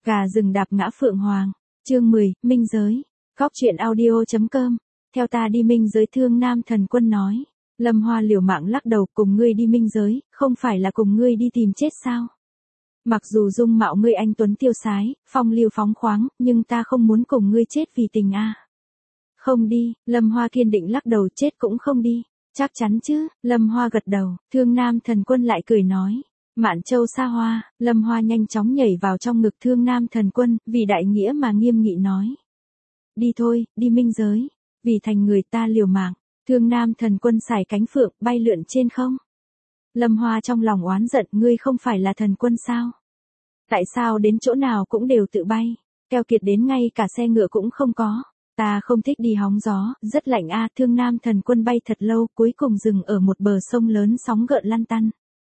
Gà rừng đạp ngã phượng hoàng. Chương 10, Minh giới. Góc truyện audio.com. Theo ta đi minh giới, Thương Nam Thần Quân nói. Lâm Hoa liều mạng lắc đầu, cùng ngươi đi minh giới, không phải là cùng ngươi đi tìm chết sao? Mặc dù dung mạo ngươi anh tuấn tiêu sái, phong lưu phóng khoáng, nhưng ta không muốn cùng ngươi chết vì tình a. Không đi, Lâm Hoa kiên định lắc đầu, chết cũng không đi. Chắc chắn chứ? Lâm Hoa gật đầu. Thương Nam Thần Quân lại cười nói. Mạn Châu xa hoa. Lâm Hoa nhanh chóng nhảy vào trong ngực Thương Nam Thần Quân, vì đại nghĩa mà nghiêm nghị nói. Đi thôi, đi minh giới. Vì thành người ta liều mạng. Thương Nam Thần Quân xài cánh phượng, bay lượn trên không. Lâm Hoa trong lòng oán giận, ngươi không phải là thần quân sao? Tại sao đến chỗ nào cũng đều tự bay? Keo kiệt đến ngay cả xe ngựa cũng không có. Ta không thích đi hóng gió, rất lạnh a. Thương Nam Thần Quân bay thật lâu, cuối cùng dừng ở một bờ sông lớn sóng gợn lăn tăn.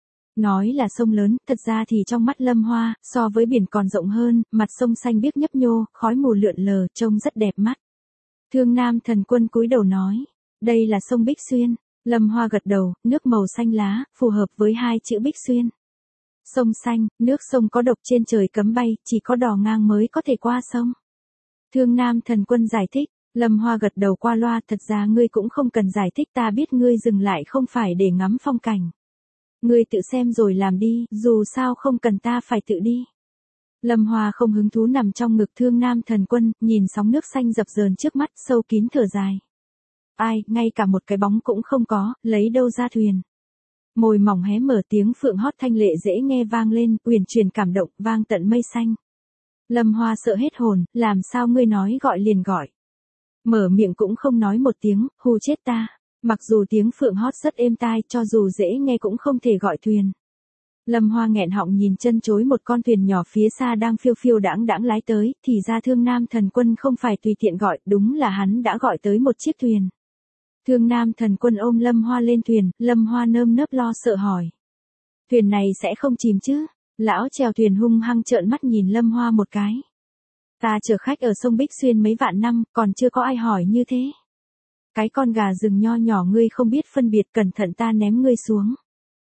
Nói là sông lớn, thật ra thì trong mắt Lâm Hoa, so với biển còn rộng hơn, mặt sông xanh biếc nhấp nhô, khói mù lượn lờ, trông rất đẹp mắt. Thương Nam Thần Quân cúi đầu nói, đây là sông Bích Xuyên. Lâm Hoa gật đầu, nước màu xanh lá, phù hợp với hai chữ Bích Xuyên. Sông xanh, nước sông có độc, trên trời cấm bay, chỉ có đò ngang mới có thể qua sông. Thương Nam Thần Quân giải thích. Lâm Hoa gật đầu qua loa, thật ra ngươi cũng không cần giải thích, ta biết ngươi dừng lại không phải để ngắm phong cảnh. Ngươi tự xem rồi làm đi, dù sao không cần ta phải tự đi. Lâm Hoa không hứng thú nằm trong ngực Thương Nam Thần Quân, nhìn sóng nước xanh dập dờn trước mắt, sâu kín thở dài. Ai, ngay cả một cái bóng cũng không có, lấy đâu ra thuyền. Môi mỏng hé mở, tiếng phượng hót thanh lệ dễ nghe vang lên, uyển chuyển cảm động, vang tận mây xanh. Lâm Hoa sợ hết hồn, làm sao ngươi nói gọi liền gọi. Mở miệng cũng không nói một tiếng, hù chết ta. Mặc dù tiếng phượng hót rất êm tai, cho dù dễ nghe cũng không thể gọi thuyền. Lâm Hoa nghẹn họng nhìn chân chối một con thuyền nhỏ phía xa đang phiêu phiêu đãng đãng lái tới, thì ra Thương Nam Thần Quân không phải tùy tiện gọi, đúng là hắn đã gọi tới một chiếc thuyền. Thương Nam Thần Quân ôm Lâm Hoa lên thuyền, Lâm Hoa nơm nớp lo sợ hỏi. Thuyền này sẽ không chìm chứ? Lão chèo thuyền hung hăng trợn mắt nhìn Lâm Hoa một cái. Ta chở khách ở sông Bích Xuyên mấy vạn năm, còn chưa có ai hỏi như thế. Cái con gà rừng nho nhỏ ngươi không biết phân biệt, cẩn thận ta ném ngươi xuống.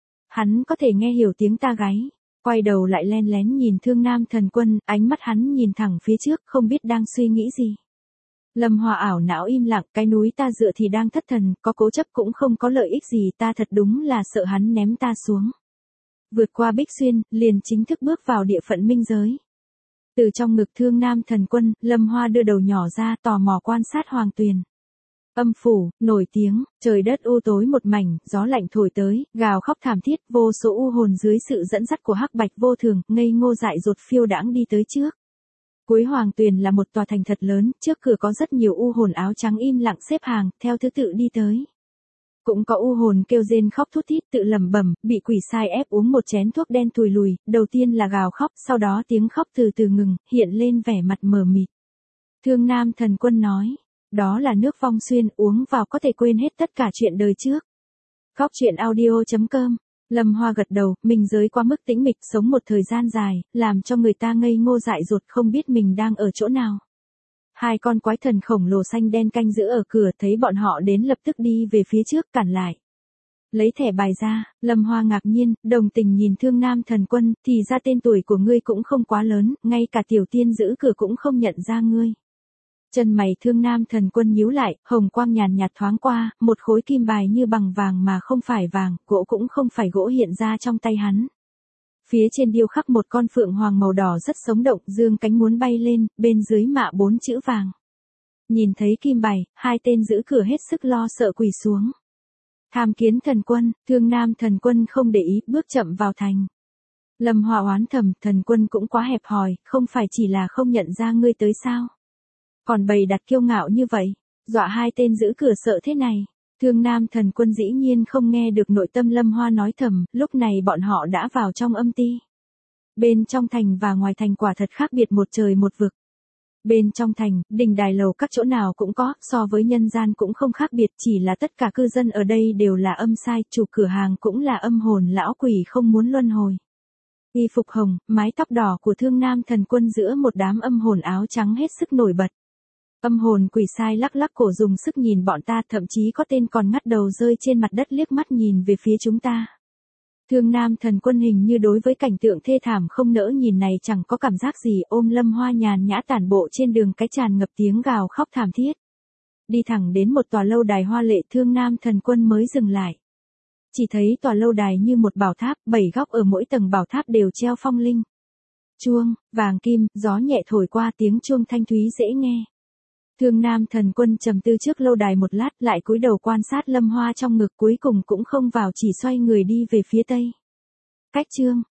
Hắn có thể nghe hiểu tiếng ta gáy, quay đầu lại len lén nhìn Thương Nam Thần Quân, ánh mắt hắn nhìn thẳng phía trước, không biết đang suy nghĩ gì. Lâm Hoa ảo não im lặng, cái núi ta dựa thì đang thất thần, có cố chấp cũng không có lợi ích gì, ta thật đúng là sợ hắn ném ta xuống. Vượt qua Bích Xuyên, liền chính thức bước vào địa phận minh giới. Từ trong ngực Thương Nam Thần Quân, Lâm Hoa đưa đầu nhỏ ra, tò mò quan sát hoàng tuyền. Âm phủ, nổi tiếng, trời đất u tối một mảnh, gió lạnh thổi tới, gào khóc thảm thiết, vô số u hồn dưới sự dẫn dắt của Hắc Bạch Vô Thường, ngây ngô dại dột phiêu đãng đi tới trước. Cuối hoàng tuyền là một tòa thành thật lớn, trước cửa có rất nhiều u hồn áo trắng im lặng xếp hàng, theo thứ tự đi tới. Cũng có u hồn kêu rên khóc thút thít tự lẩm bẩm, bị quỷ sai ép uống một chén thuốc đen thùi lùi, đầu tiên là gào khóc, sau đó tiếng khóc từ từ ngừng, hiện lên vẻ mặt mờ mịt. Thương Nam Thần Quân nói, đó là nước vong xuyên, uống vào có thể quên hết tất cả chuyện đời trước. Góc truyện audio.com. Lâm Hoa gật đầu, minh giới quá mức tĩnh mịch, sống một thời gian dài, làm cho người ta ngây ngô dại dột, không biết mình đang ở chỗ nào. Hai con quái thần khổng lồ xanh đen canh giữ ở cửa, thấy bọn họ đến lập tức đi về phía trước, cản lại. Lấy thẻ bài ra, Lâm Hoa ngạc nhiên, đồng tình nhìn Thương Nam Thần Quân, thì ra tên tuổi của ngươi cũng không quá lớn, ngay cả tiểu tiên giữ cửa cũng không nhận ra ngươi. Chân mày Thương Nam Thần Quân nhíu lại, hồng quang nhàn nhạt thoáng qua, một khối kim bài như bằng vàng mà không phải vàng, gỗ cũng không phải gỗ hiện ra trong tay hắn. Phía trên điêu khắc một con phượng hoàng màu đỏ rất sống động, dương cánh muốn bay lên, bên dưới mạ 4 chữ vàng. Nhìn thấy kim bài, hai tên giữ cửa hết sức lo sợ quỳ xuống. Tham kiến thần quân, Thương Nam Thần Quân không để ý, bước chậm vào thành. Lâm Hoa oán thầm, thần quân cũng quá hẹp hòi, không phải chỉ là không nhận ra ngươi tới sao? Còn bày đặt kiêu ngạo như vậy, dọa hai tên giữ cửa sợ thế này. Thương Nam Thần Quân dĩ nhiên không nghe được nội tâm Lâm Hoa nói thầm, lúc này bọn họ đã vào trong âm ti. Bên trong thành và ngoài thành quả thật khác biệt một trời một vực. Bên trong thành, đình đài lầu các chỗ nào cũng có, so với nhân gian cũng không khác biệt, chỉ là tất cả cư dân ở đây đều là âm sai, chủ cửa hàng cũng là âm hồn lão quỷ không muốn luân hồi. Y phục hồng, mái tóc đỏ của Thương Nam Thần Quân giữa một đám âm hồn áo trắng hết sức nổi bật. Âm hồn quỷ sai lắc lắc cổ dùng sức nhìn bọn ta, thậm chí có tên còn ngắt đầu rơi trên mặt đất liếc mắt nhìn về phía chúng ta. Thương Nam Thần Quân hình như đối với cảnh tượng thê thảm không nỡ nhìn này chẳng có cảm giác gì, ôm Lâm Hoa nhàn nhã tản bộ trên đường cái tràn ngập tiếng gào khóc thảm thiết. Đi thẳng đến một tòa lâu đài hoa lệ, Thương Nam Thần Quân mới dừng lại. Chỉ thấy tòa lâu đài như một bảo tháp, 7 góc ở mỗi tầng bảo tháp đều treo phong linh. Chuông, vàng kim, gió nhẹ thổi qua, tiếng chuông thanh thúy dễ nghe. Thương Nam Thần Quân trầm tư trước lâu đài một lát, lại cúi đầu quan sát Lâm Hoa trong ngực, cuối cùng cũng không vào, chỉ xoay người đi về phía tây. Cách chương